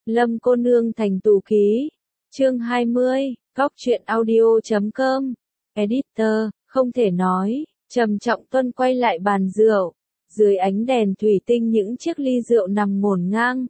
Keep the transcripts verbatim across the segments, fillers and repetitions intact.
Lâm cô nương thành tù ký. Chương hai mươi, góc truyện audio chấm com. Editor, không thể nói. Trầm Trọng Tuân quay lại bàn rượu. Dưới ánh đèn thủy tinh những chiếc ly rượu nằm ngổn ngang.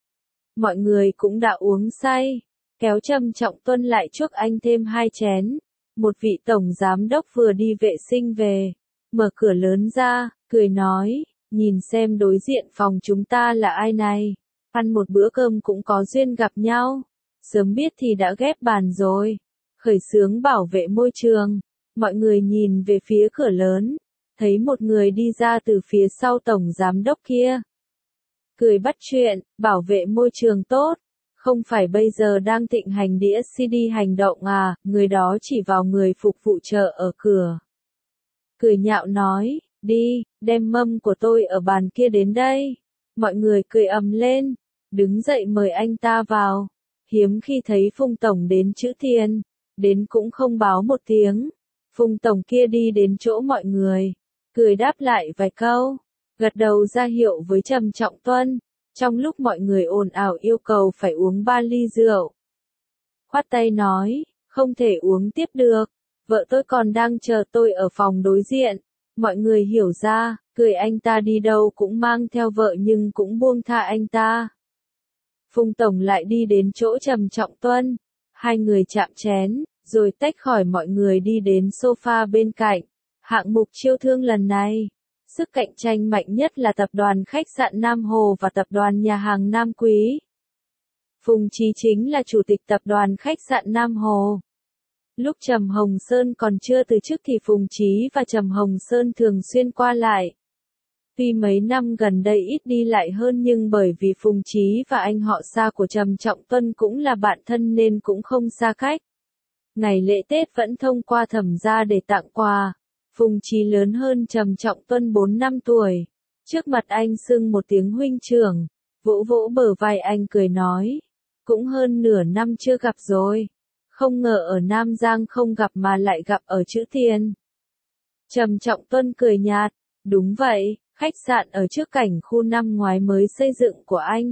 Mọi người cũng đã uống say. Kéo Trầm Trọng Tuân lại chuốc anh thêm hai chén. Một vị tổng giám đốc vừa đi vệ sinh về. Mở cửa lớn ra, cười nói, nhìn xem đối diện phòng chúng ta là ai này. Ăn một bữa cơm cũng có duyên gặp nhau. Sớm biết thì đã ghép bàn rồi. Khởi xướng bảo vệ môi trường. Mọi người nhìn về phía cửa lớn. Thấy một người đi ra từ phía sau tổng giám đốc kia. Cười bắt chuyện, bảo vệ môi trường tốt. Không phải bây giờ đang thịnh hành đĩa xê đê hành động à, người đó chỉ vào người phục vụ chợ ở cửa. Cười nhạo nói, đi, đem mâm của tôi ở bàn kia đến đây. Mọi người cười ầm lên, đứng dậy mời anh ta vào. Hiếm khi thấy Phùng Tổng đến chữ tiền, đến cũng không báo một tiếng. Phùng Tổng kia đi đến chỗ mọi người, cười đáp lại vài câu, gật đầu ra hiệu với Trầm Trọng Tuân. Trong lúc mọi người ồn ào yêu cầu phải uống ba ly rượu. Khoát tay nói, không thể uống tiếp được, vợ tôi còn đang chờ tôi ở phòng đối diện. Mọi người hiểu ra, cười anh ta đi đâu cũng mang theo vợ nhưng cũng buông tha anh ta. Phùng Tổng lại đi đến chỗ Trầm Trọng Tuân. Hai người chạm chén, rồi tách khỏi mọi người đi đến sofa bên cạnh. Hạng mục chiêu thương lần này. Sức cạnh tranh mạnh nhất là tập đoàn khách sạn Nam Hồ và tập đoàn nhà hàng Nam Quý. Phùng Chí chính là chủ tịch tập đoàn khách sạn Nam Hồ. Lúc Trầm Hồng Sơn còn chưa từ chức thì Phùng Chí và Trầm Hồng Sơn thường xuyên qua lại. Tuy mấy năm gần đây ít đi lại hơn nhưng bởi vì Phùng Chí và anh họ xa của Trầm Trọng Tuân cũng là bạn thân nên cũng không xa cách. Ngày lễ Tết vẫn thông qua Thẩm gia để tặng quà. Phùng Chí lớn hơn Trầm Trọng Tuân bốn năm tuổi. Trước mặt anh xưng một tiếng huynh trưởng, vỗ vỗ bờ vai anh cười nói. Cũng hơn nửa năm chưa gặp rồi. Không ngờ ở Nam Giang không gặp mà lại gặp ở chữ tiền. Trầm Trọng Tuân cười nhạt. Đúng vậy, khách sạn ở trước cảnh khu năm ngoái mới xây dựng của anh.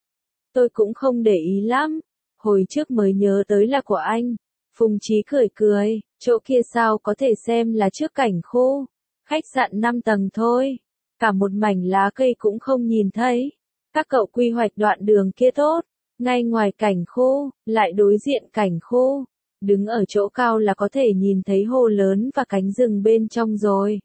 Tôi cũng không để ý lắm. Hồi trước mới nhớ tới là của anh. Phùng Chí cười cười, chỗ kia sao có thể xem là trước cảnh khu, khách sạn năm tầng thôi, cả một mảnh lá cây cũng không nhìn thấy. Các cậu quy hoạch đoạn đường kia tốt, ngay ngoài cảnh khu, lại đối diện cảnh khu, đứng ở chỗ cao là có thể nhìn thấy hồ lớn và cánh rừng bên trong rồi.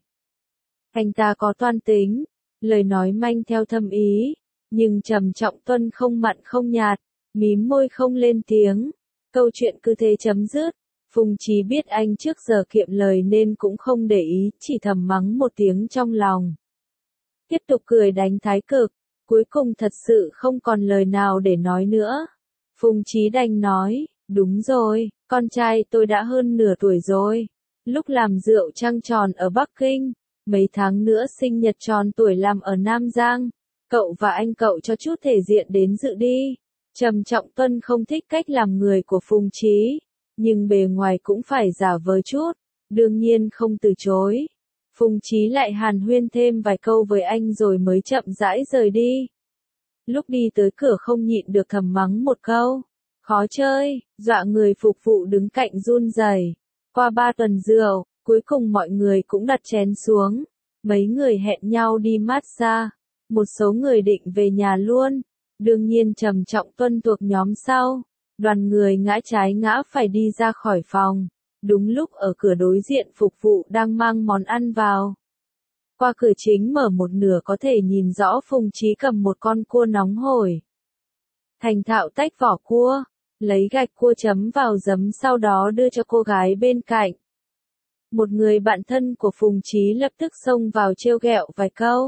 Anh ta có toan tính, lời nói manh theo thâm ý, nhưng Trầm Trọng Tuân không mặn không nhạt, mím môi không lên tiếng. Câu chuyện cứ thế chấm dứt. Phùng Chí biết anh trước giờ kiệm lời nên cũng không để ý, chỉ thầm mắng một tiếng trong lòng. Tiếp tục cười đánh thái cực, cuối cùng thật sự không còn lời nào để nói nữa. Phùng Chí đành nói, đúng rồi, con trai tôi đã hơn nửa tuổi rồi. Lúc làm rượu trăng tròn ở Bắc Kinh, mấy tháng nữa sinh nhật tròn tuổi làm ở Nam Giang. Cậu và anh cậu cho chút thể diện đến dự đi. Trầm Trọng Tuân không thích cách làm người của Phùng Chí, nhưng bề ngoài cũng phải giả vờ chút, đương nhiên không từ chối. Phùng Chí lại hàn huyên thêm vài câu với anh rồi mới chậm rãi rời đi. Lúc đi tới cửa không nhịn được thầm mắng một câu, khó chơi, dọa người phục vụ đứng cạnh run rẩy. Qua ba tuần rượu, cuối cùng mọi người cũng đặt chén xuống, mấy người hẹn nhau đi massage, một số người định về nhà luôn. Đương nhiên Trầm Trọng Tuân thuộc nhóm sau, đoàn người ngã trái ngã phải đi ra khỏi phòng, đúng lúc ở cửa đối diện phục vụ đang mang món ăn vào. Qua cửa chính mở một nửa có thể nhìn rõ Phùng Chí cầm một con cua nóng hổi. Thành thạo tách vỏ cua, lấy gạch cua chấm vào giấm sau đó đưa cho cô gái bên cạnh. Một người bạn thân của Phùng Chí lập tức xông vào trêu ghẹo vài câu.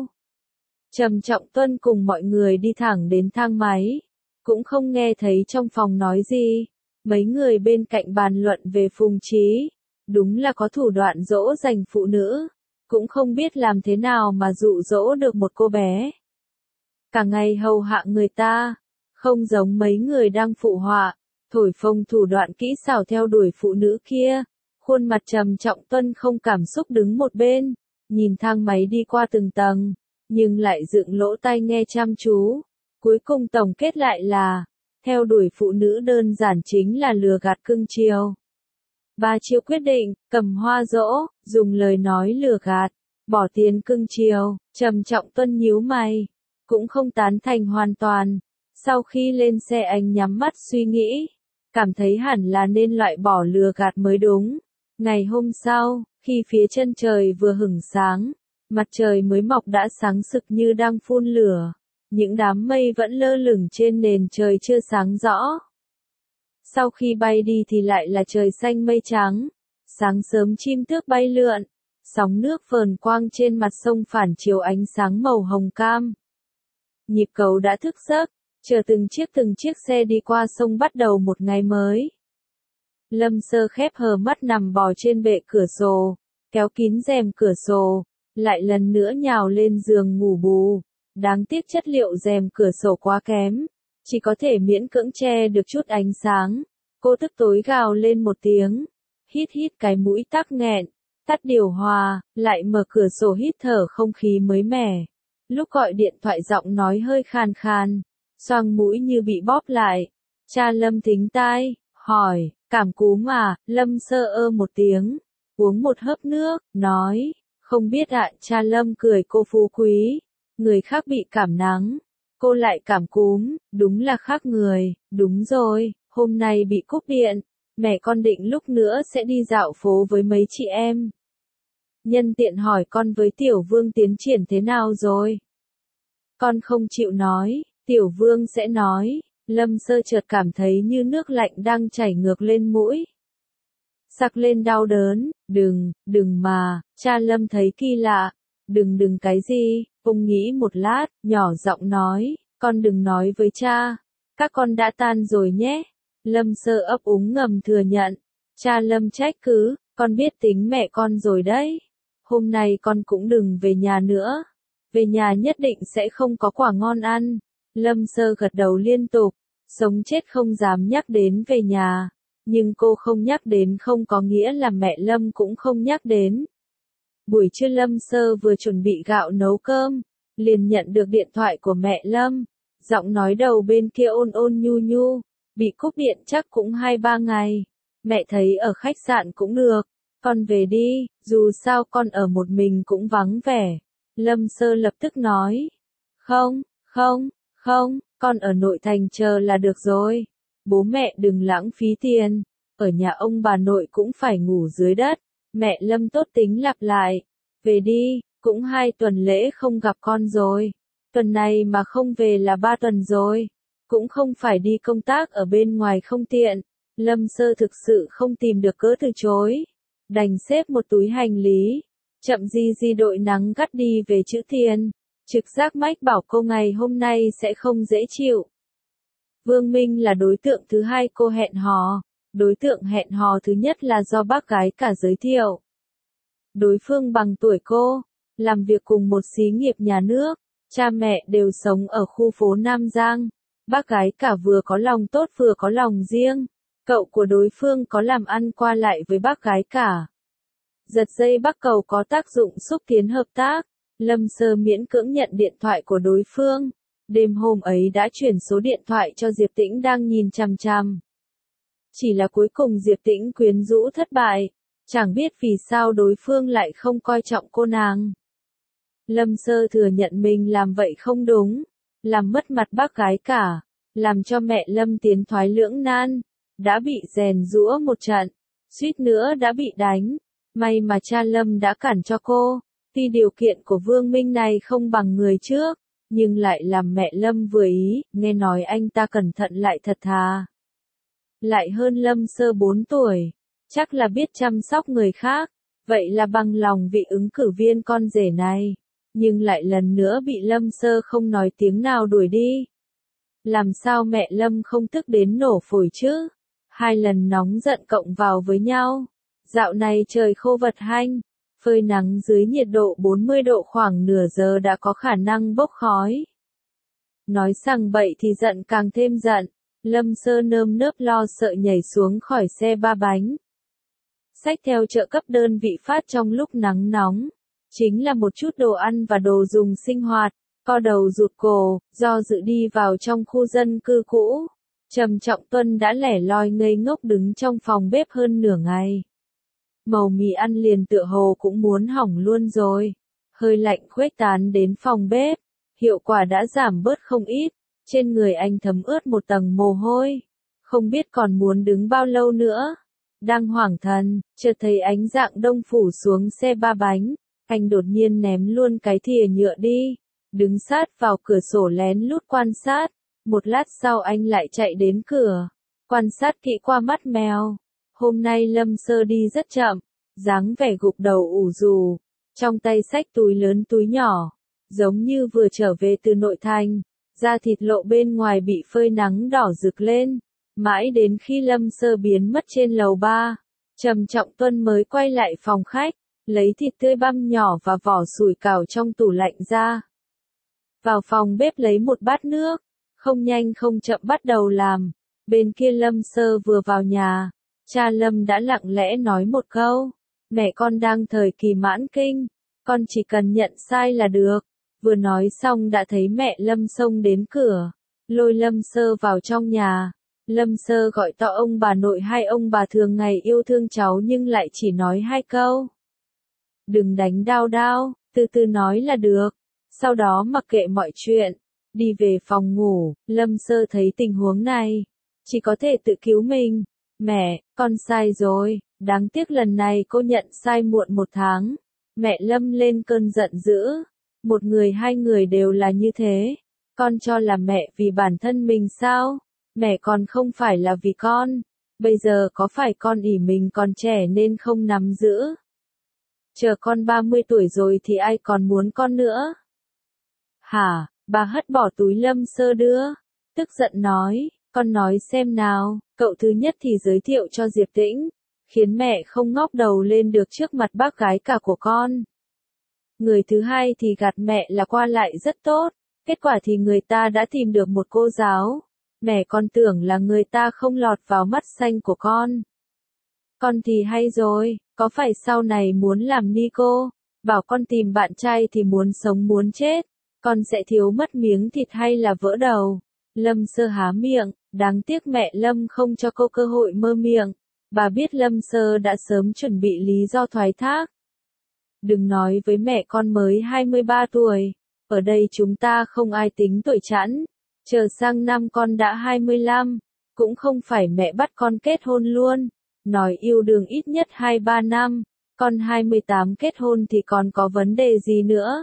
Trầm Trọng Tuân cùng mọi người đi thẳng đến thang máy, cũng không nghe thấy trong phòng nói gì. Mấy người bên cạnh bàn luận về Phùng Chí, đúng là có thủ đoạn dỗ dành phụ nữ, cũng không biết làm thế nào mà dụ dỗ được một cô bé. Cả ngày hầu hạ người ta, không giống mấy người đang phụ họa, thổi phồng thủ đoạn kỹ xảo theo đuổi phụ nữ kia. Khuôn mặt Trầm Trọng Tuân không cảm xúc đứng một bên, nhìn thang máy đi qua từng tầng. Nhưng lại dựng lỗ tai nghe chăm chú. Cuối cùng tổng kết lại là, Theo đuổi phụ nữ đơn giản chính là lừa gạt cưng chiều. Ba Chiêu quyết định, cầm hoa dỗ, dùng lời nói lừa gạt, bỏ tiền cưng chiều. Trầm Trọng Tuân nhíu mày, cũng không tán thành hoàn toàn. Sau khi lên xe anh nhắm mắt suy nghĩ, cảm thấy hẳn là nên loại bỏ lừa gạt mới đúng. Ngày hôm sau, khi phía chân trời vừa hửng sáng, mặt trời mới mọc đã sáng sực như đang phun lửa. Những đám mây vẫn lơ lửng trên nền trời chưa sáng rõ. Sau khi bay đi thì lại là trời xanh mây trắng. Sáng sớm chim tước bay lượn, sóng nước phờn quang trên mặt sông phản chiếu ánh sáng màu hồng cam. Nhịp cầu đã thức giấc, chờ từng chiếc từng chiếc xe đi qua sông bắt đầu một ngày mới. Lâm Sơ khép hờ mắt nằm bò trên bệ cửa sổ, kéo kín rèm cửa sổ, lại lần nữa nhào lên giường ngủ bù. Đáng tiếc chất liệu rèm cửa sổ quá kém, chỉ có thể miễn cưỡng che được chút ánh sáng. Cô tức tối gào lên một tiếng, hít hít cái mũi tắc nghẹn, tắt điều hòa, lại mở cửa sổ hít thở không khí mới mẻ. Lúc gọi điện thoại giọng nói hơi khàn khàn, xoang mũi như bị bóp lại. Cha Lâm thính tai, hỏi, cảm cúm à? Lâm Sơ ơ một tiếng, uống một hớp nước, nói, không biết ạ. Cha Lâm cười cô phú quý, người khác bị cảm nắng, cô lại cảm cúm, đúng là khác người. Đúng rồi, hôm nay bị cúp điện, mẹ con định lúc nữa sẽ đi dạo phố với mấy chị em. Nhân tiện hỏi con với Tiểu Vương tiến triển thế nào rồi? Con không chịu nói, Tiểu Vương sẽ nói. Lâm Sơ chợt cảm thấy như nước lạnh đang chảy ngược lên mũi. Sặc lên đau đớn, đừng, đừng mà. Cha Lâm thấy kỳ lạ. Đừng đừng cái gì? Ông nghĩ một lát, nhỏ giọng nói, con đừng nói với cha. Các con đã tan rồi nhé. Lâm Sơ ấp úng ngầm thừa nhận. Cha Lâm trách cứ, con biết tính mẹ con rồi đấy. Hôm nay con cũng đừng về nhà nữa. Về nhà nhất định sẽ không có quả ngon ăn. Lâm Sơ gật đầu liên tục, sống chết không dám nhắc đến về nhà. Nhưng cô không nhắc đến không có nghĩa là mẹ Lâm cũng không nhắc đến. Buổi trưa Lâm Sơ vừa chuẩn bị gạo nấu cơm, liền nhận được điện thoại của mẹ Lâm. Giọng nói đầu bên kia ôn ôn nhu nhu, bị cúp điện chắc cũng hai ba ngày. Mẹ thấy ở khách sạn cũng được, con về đi, dù sao con ở một mình cũng vắng vẻ. Lâm Sơ lập tức nói, không, không, không, con ở nội thành chờ là được rồi. Bố mẹ đừng lãng phí tiền, ở nhà ông bà nội cũng phải ngủ dưới đất. Mẹ Lâm tốt tính lặp lại, về đi, cũng hai tuần lễ không gặp con rồi. Tuần này mà không về là ba tuần rồi. Cũng không phải đi công tác ở bên ngoài không tiện. Lâm Sơ thực sự không tìm được cớ từ chối. Đành xếp một túi hành lý, chậm di di đội nắng gắt đi về chữ Thiên. Trực giác mách bảo cô ngày hôm nay sẽ không dễ chịu. Vương Minh là đối tượng thứ hai cô hẹn hò. Đối tượng hẹn hò thứ nhất là do bác gái cả giới thiệu. Đối phương bằng tuổi cô, làm việc cùng một xí nghiệp nhà nước, cha mẹ đều sống ở khu phố Nam Giang. Bác gái cả vừa có lòng tốt vừa có lòng riêng. Cậu của đối phương có làm ăn qua lại với bác gái cả. Giật dây bắc cầu có tác dụng xúc tiến hợp tác. Lâm Sơ miễn cưỡng nhận điện thoại của đối phương. Đêm hôm ấy đã chuyển số điện thoại cho Diệp Tĩnh đang nhìn chằm chằm. Chỉ là cuối cùng Diệp Tĩnh quyến rũ thất bại. Chẳng biết vì sao đối phương lại không coi trọng cô nàng. Lâm Sơ thừa nhận mình làm vậy không đúng. Làm mất mặt bác gái cả. Làm cho mẹ Lâm tiến thoái lưỡng nan. Đã bị rèn giũa một trận. Suýt nữa đã bị đánh. May mà cha Lâm đã cản cho cô. Tuy điều kiện của Vương Minh này không bằng người trước, nhưng lại làm mẹ Lâm vừa ý, nghe nói anh ta cẩn thận lại thật thà. Lại hơn Lâm Sơ bốn tuổi, chắc là biết chăm sóc người khác, vậy là bằng lòng vị ứng cử viên con rể này, nhưng lại lần nữa bị Lâm Sơ không nói tiếng nào đuổi đi. Làm sao mẹ Lâm không tức đến nổ phổi chứ? Hai lần nóng giận cộng vào với nhau. Dạo này trời khô vật hanh, phơi nắng dưới nhiệt độ bốn mươi độ khoảng nửa giờ đã có khả năng bốc khói. Nói sằng bậy thì giận càng thêm giận, Lâm Sơ nơm nớp lo sợ nhảy xuống khỏi xe ba bánh. Xách theo trợ cấp đơn vị phát trong lúc nắng nóng, chính là một chút đồ ăn và đồ dùng sinh hoạt, co đầu rụt cổ, do dự đi vào trong khu dân cư cũ. Trầm Trọng Tuân đã lẻ loi ngây ngốc đứng trong phòng bếp hơn nửa ngày. Màu mì ăn liền tựa hồ cũng muốn hỏng luôn rồi. Hơi lạnh khuếch tán đến phòng bếp, hiệu quả đã giảm bớt không ít, trên người anh thấm ướt một tầng mồ hôi, không biết còn muốn đứng bao lâu nữa. Đang hoảng thần, chợt thấy ánh dạng đông phủ xuống xe ba bánh, anh đột nhiên ném luôn cái thìa nhựa đi, đứng sát vào cửa sổ lén lút quan sát, một lát sau anh lại chạy đến cửa, quan sát kỹ qua mắt mèo. Hôm nay Lâm Sơ đi rất chậm, dáng vẻ gục đầu ủ rù, trong tay xách túi lớn túi nhỏ, giống như vừa trở về từ nội thành, da thịt lộ bên ngoài bị phơi nắng đỏ rực lên. Mãi đến khi Lâm Sơ biến mất trên lầu ba, Trầm Trọng Tuân mới quay lại phòng khách, lấy thịt tươi băm nhỏ và vỏ sủi cảo trong tủ lạnh ra. Vào phòng bếp lấy một bát nước, không nhanh không chậm bắt đầu làm. Bên kia Lâm Sơ vừa vào nhà, cha Lâm đã lặng lẽ nói một câu, mẹ con đang thời kỳ mãn kinh, con chỉ cần nhận sai là được. Vừa nói xong đã thấy mẹ Lâm xông đến cửa, lôi Lâm Sơ vào trong nhà. Lâm Sơ gọi to ông bà nội hay ông bà thường ngày yêu thương cháu nhưng lại chỉ nói hai câu. Đừng đánh đao đao, từ từ nói là được. Sau đó mặc kệ mọi chuyện, đi về phòng ngủ. Lâm Sơ thấy tình huống này, chỉ có thể tự cứu mình. Mẹ, con sai rồi, đáng tiếc lần này cô nhận sai muộn một tháng. Mẹ Lâm lên cơn giận dữ. Một người hai người đều là như thế. Con cho là mẹ vì bản thân mình sao? Mẹ còn không phải là vì con. Bây giờ có phải con ỷ mình còn trẻ nên không nắm giữ? Chờ con ba mươi tuổi rồi thì ai còn muốn con nữa? Hả? Bà hất bỏ túi Lâm Sơ đưa, tức giận nói, con nói xem nào. Cậu thứ nhất thì giới thiệu cho Diệp Tĩnh, khiến mẹ không ngóc đầu lên được trước mặt bác gái cả của con. Người thứ hai thì gạt mẹ là qua lại rất tốt, kết quả thì người ta đã tìm được một cô giáo. Mẹ con tưởng là người ta không lọt vào mắt xanh của con. Con thì hay rồi, có phải sau này muốn làm ni cô, bảo con tìm bạn trai thì muốn sống muốn chết, con sẽ thiếu mất miếng thịt hay là vỡ đầu. Lâm Sơ há miệng, đáng tiếc mẹ Lâm không cho cô cơ hội mơ miệng. Bà biết Lâm Sơ đã sớm chuẩn bị lý do thoái thác. Đừng nói với mẹ con mới hai mươi ba tuổi, ở đây chúng ta không ai tính tuổi chẵn. Chờ sang năm con đã hai mươi lăm, cũng không phải mẹ bắt con kết hôn luôn, nói yêu đương ít nhất hai ba năm, con hai mươi tám kết hôn thì còn có vấn đề gì nữa?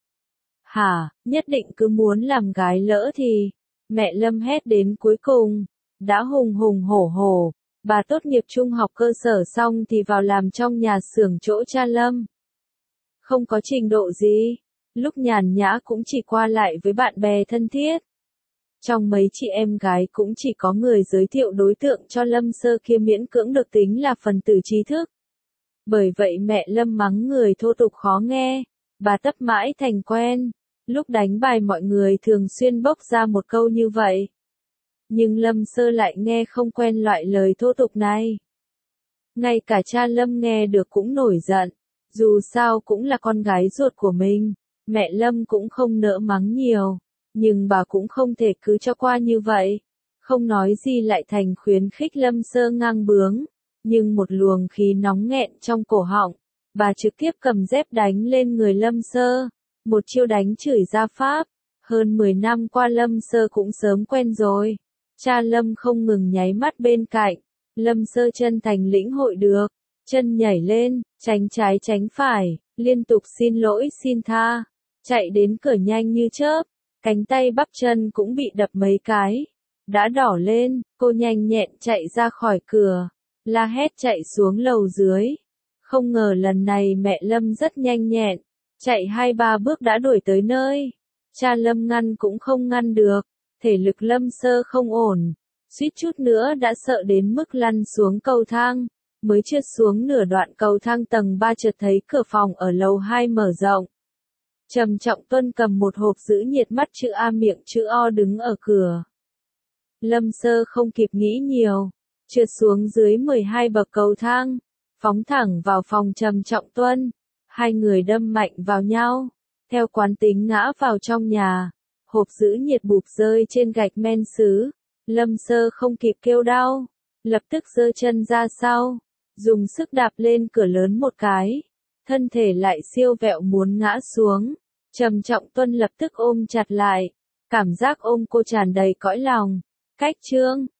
Hả, nhất định cứ muốn làm gái lỡ thì, mẹ Lâm hét đến cuối cùng, đã hùng hùng hổ hổ, bà tốt nghiệp trung học cơ sở xong thì vào làm trong nhà xưởng chỗ cha Lâm. Không có trình độ gì, lúc nhàn nhã cũng chỉ qua lại với bạn bè thân thiết. Trong mấy chị em gái cũng chỉ có người giới thiệu đối tượng cho Lâm Sơ kia miễn cưỡng được tính là phần tử trí thức. Bởi vậy mẹ Lâm mắng người thô tục khó nghe, bà tấp mãi thành quen, lúc đánh bài mọi người thường xuyên bốc ra một câu như vậy. Nhưng Lâm Sơ lại nghe không quen loại lời thô tục này. Ngay cả cha Lâm nghe được cũng nổi giận, dù sao cũng là con gái ruột của mình, mẹ Lâm cũng không nỡ mắng nhiều. Nhưng bà cũng không thể cứ cho qua như vậy, không nói gì lại thành khuyến khích Lâm Sơ ngang bướng, nhưng một luồng khí nóng nghẹn trong cổ họng, bà trực tiếp cầm dép đánh lên người Lâm Sơ, một chiêu đánh chửi ra pháp, hơn mười năm qua Lâm Sơ cũng sớm quen rồi, cha Lâm không ngừng nháy mắt bên cạnh, Lâm Sơ chân thành lĩnh hội được, chân nhảy lên, tránh trái tránh phải, liên tục xin lỗi xin tha, chạy đến cửa nhanh như chớp. Cánh tay bắp chân cũng bị đập mấy cái, đã đỏ lên, cô nhanh nhẹn chạy ra khỏi cửa, la hét chạy xuống lầu dưới. Không ngờ lần này mẹ Lâm rất nhanh nhẹn, chạy hai ba bước đã đuổi tới nơi. Cha Lâm ngăn cũng không ngăn được, thể lực Lâm Sơ không ổn, suýt chút nữa đã sợ đến mức lăn xuống cầu thang, mới trượt xuống nửa đoạn cầu thang tầng ba chợt thấy cửa phòng ở lầu hai mở rộng. Trầm Trọng Tuân cầm một hộp giữ nhiệt mắt chữ A miệng chữ O đứng ở cửa. Lâm Sơ không kịp nghĩ nhiều, trượt xuống dưới mười hai bậc cầu thang, phóng thẳng vào phòng Trầm Trọng Tuân. Hai người đâm mạnh vào nhau, theo quán tính ngã vào trong nhà, hộp giữ nhiệt bụp rơi trên gạch men sứ. Lâm Sơ không kịp kêu đau, lập tức giơ chân ra sau, dùng sức đạp lên cửa lớn một cái, thân thể lại siêu vẹo muốn ngã xuống. Trầm Trọng Tuân lập tức ôm chặt lại, cảm giác ôm cô tràn đầy cõi lòng. Cách chương